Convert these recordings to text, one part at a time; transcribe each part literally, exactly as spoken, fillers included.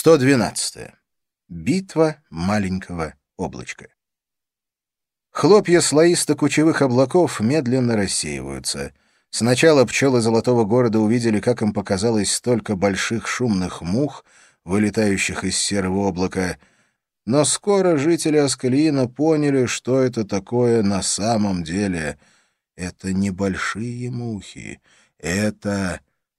сто двенадцатое. Битва маленького облачка. Хлопья слоисто-кучевых облаков медленно рассеиваются. Сначала пчелы Золотого города увидели, как им показалось столько больших шумных мух, вылетающих из серого облака, но скоро жители Аскалиина поняли, что это такое на самом деле. Это небольшие мухи, это...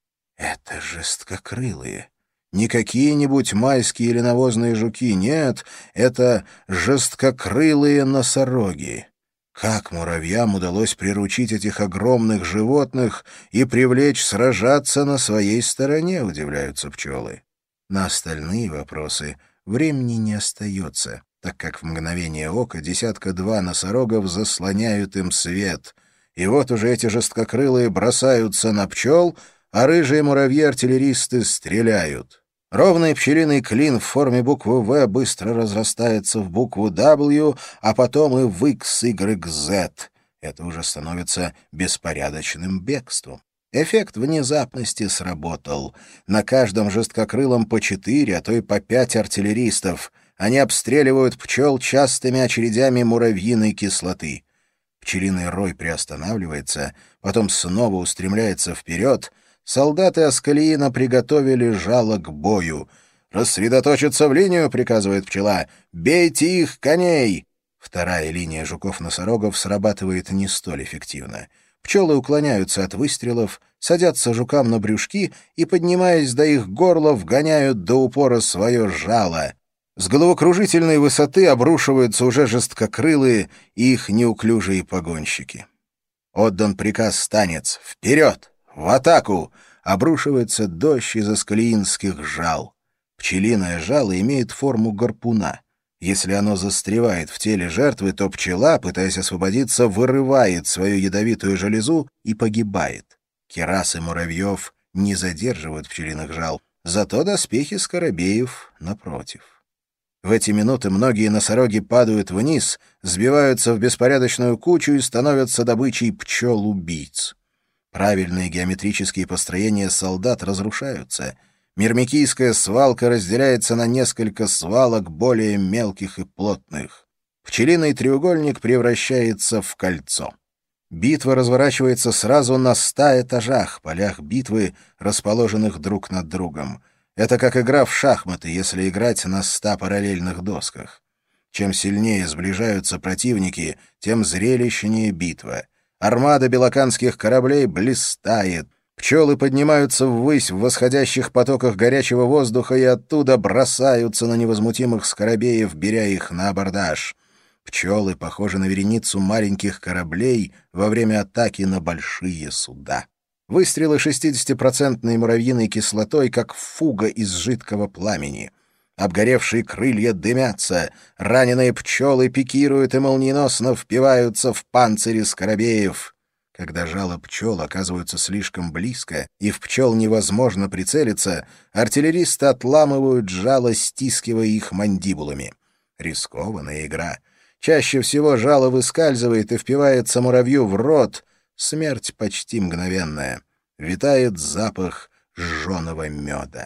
это жесткокрылые. Не какие-нибудь майские или навозные жуки, нет, это жесткокрылые носороги. Как муравьям удалось приручить этих огромных животных и привлечь сражаться на своей стороне, удивляются пчелы. На остальные вопросы времени не остается, так как в мгновение ока десятка-два носорогов заслоняют им свет. И вот уже эти жесткокрылые бросаются на пчел, а рыжие муравьи-артиллеристы стреляют. Ровный пчелиный клин в форме буквы «В» быстро разрастается в букву «W», а потом и в «X», «Y», «Z». Это уже становится беспорядочным бегством. Эффект внезапности сработал. На каждом жесткокрылом по четыре, а то и по пять артиллеристов. Они обстреливают пчел частыми очередями муравьиной кислоты. Пчелиный рой приостанавливается, потом снова устремляется вперед. Солдаты Аскалиина приготовили жало к бою. «Рассредоточиться в линию», — приказывает пчела. «Бейте их, коней!» Вторая линия жуков-носорогов срабатывает не столь эффективно. Пчелы уклоняются от выстрелов, садятся жукам на брюшки и, поднимаясь до их горла, вгоняют до упора свое жало. С головокружительной высоты обрушиваются уже жесткокрылые и их неуклюжие погонщики. Отдан приказ станец «Вперед! В атаку!» Обрушивается дождь из аскалиинских жал. Пчелиное жало имеет форму гарпуна. Если оно застревает в теле жертвы, то пчела, пытаясь освободиться, вырывает свою ядовитую железу и погибает. Кирасы муравьев не задерживают пчелиных жал, зато доспехи скоробеев напротив. В эти минуты многие носороги падают вниз, сбиваются в беспорядочную кучу и становятся добычей пчел-убийц. Правильные геометрические построения солдат разрушаются. Мирмикийская свалка разделяется на несколько свалок более мелких и плотных. Пчелиный треугольник превращается в кольцо. Битва разворачивается сразу на ста этажах, полях битвы, расположенных друг над другом. Это как игра в шахматы, если играть на ста параллельных досках. Чем сильнее сближаются противники, тем зрелищнее битва. Армада белоканских кораблей блистает. Пчелы поднимаются ввысь в восходящих потоках горячего воздуха и оттуда бросаются на невозмутимых скоробеев, беря их на абордаж. Пчелы похожи на вереницу маленьких кораблей во время атаки на большие суда. Выстрелы шестидесятипроцентной муравьиной кислотой, как фуга из жидкого пламени. Обгоревшие крылья дымятся, раненые пчелы пикируют и молниеносно впиваются в панцири скоробеев. Когда жало пчел оказываются слишком близко и в пчел невозможно прицелиться, артиллеристы отламывают жало, стискивая их мандибулами. Рискованная игра. Чаще всего жало выскальзывает и впивается муравью в рот. Смерть почти мгновенная. Витает запах жженого меда.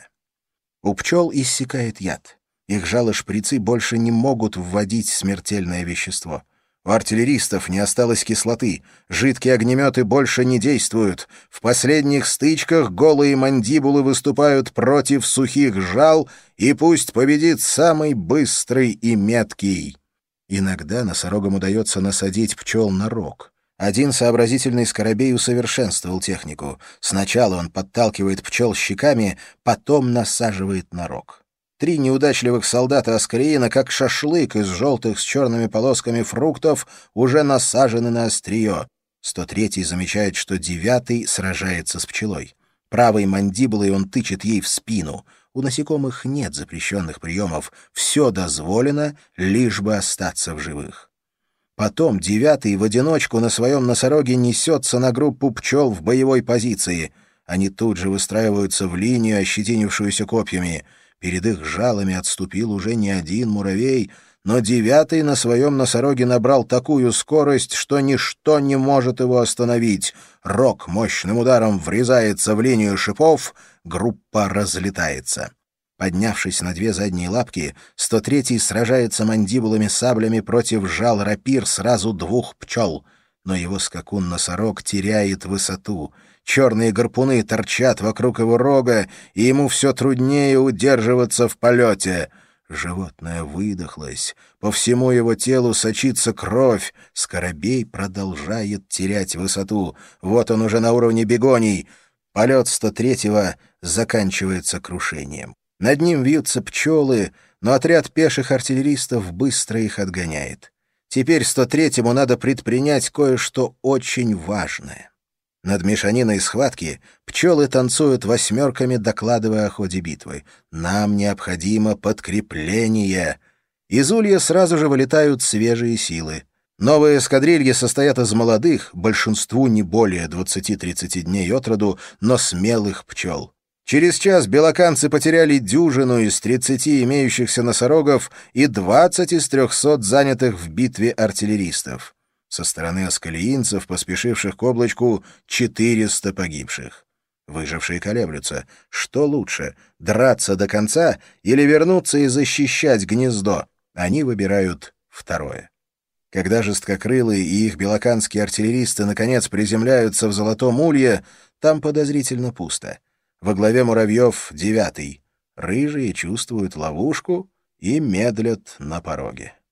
У пчел иссякает яд. Их жало-шприцы больше не могут вводить смертельное вещество. У артиллеристов не осталось кислоты. Жидкие огнеметы больше не действуют. В последних стычках голые мандибулы выступают против сухих жал, и пусть победит самый быстрый и меткий. Иногда носорогам удается насадить пчел на рог. Один сообразительный скоробей усовершенствовал технику. Сначала он подталкивает пчел щеками, потом насаживает на рог. Три неудачливых солдата Аскалиина, как шашлык из желтых с черными полосками фруктов, уже насажены на острие. сто третий замечает, что девятый сражается с пчелой. Правой мандибулой он тычет ей в спину. У насекомых нет запрещенных приемов. Все дозволено, лишь бы остаться в живых. Потом девятый в одиночку на своем носороге несется на группу пчел в боевой позиции. Они тут же выстраиваются в линию, ощетинившуюся копьями. Перед их жалами отступил уже не один муравей, но девятый на своем носороге набрал такую скорость, что ничто не может его остановить. Рог мощным ударом врезается в линию шипов, группа разлетается. Поднявшись на две задние лапки, сто третий сражается мандибулами-саблями против жал рапир сразу двух пчел. Но его скакун-носорог теряет высоту. Черные гарпуны торчат вокруг его рога, и ему все труднее удерживаться в полете. Животное выдохлось. По всему его телу сочится кровь. Скоробей продолжает терять высоту. Вот он уже на уровне бегоний. Полет сто третьего заканчивается крушением. Над ним вьются пчелы, но отряд пеших артиллеристов быстро их отгоняет. Теперь сто третьему надо предпринять кое-что очень важное. Над мешаниной схватки пчелы танцуют восьмерками, докладывая о ходе битвы. «Нам необходимо подкрепление». Из улья сразу же вылетают свежие силы. Новые эскадрильи состоят из молодых, большинству не более двадцати-тридцати дней от роду, но смелых пчел. Через час белоканцы потеряли дюжину из тридцати имеющихся носорогов и двадцать из трехсот занятых в битве артиллеристов. Со стороны аскалиинцев, поспешивших к облачку, четыреста погибших. Выжившие колеблются. Что лучше, драться до конца или вернуться и защищать гнездо? Они выбирают второе. Когда жесткокрылые и их белоканские артиллеристы наконец приземляются в Золотом Улье, там подозрительно пусто. Во главе муравьев девятый. Рыжие чувствуют ловушку и медлят на пороге.